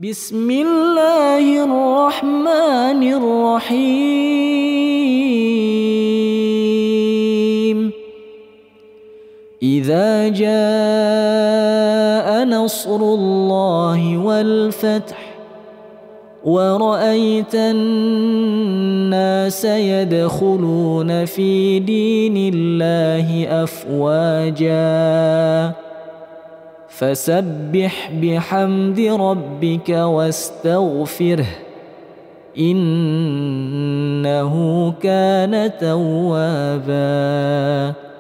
بسم الله الرحمن الرحيم إذا جاء نصر الله والفتح ورأيت الناس يدخلون في دين الله أفواجا فسبح بحمد ربك واستغفره إنه كان توابا.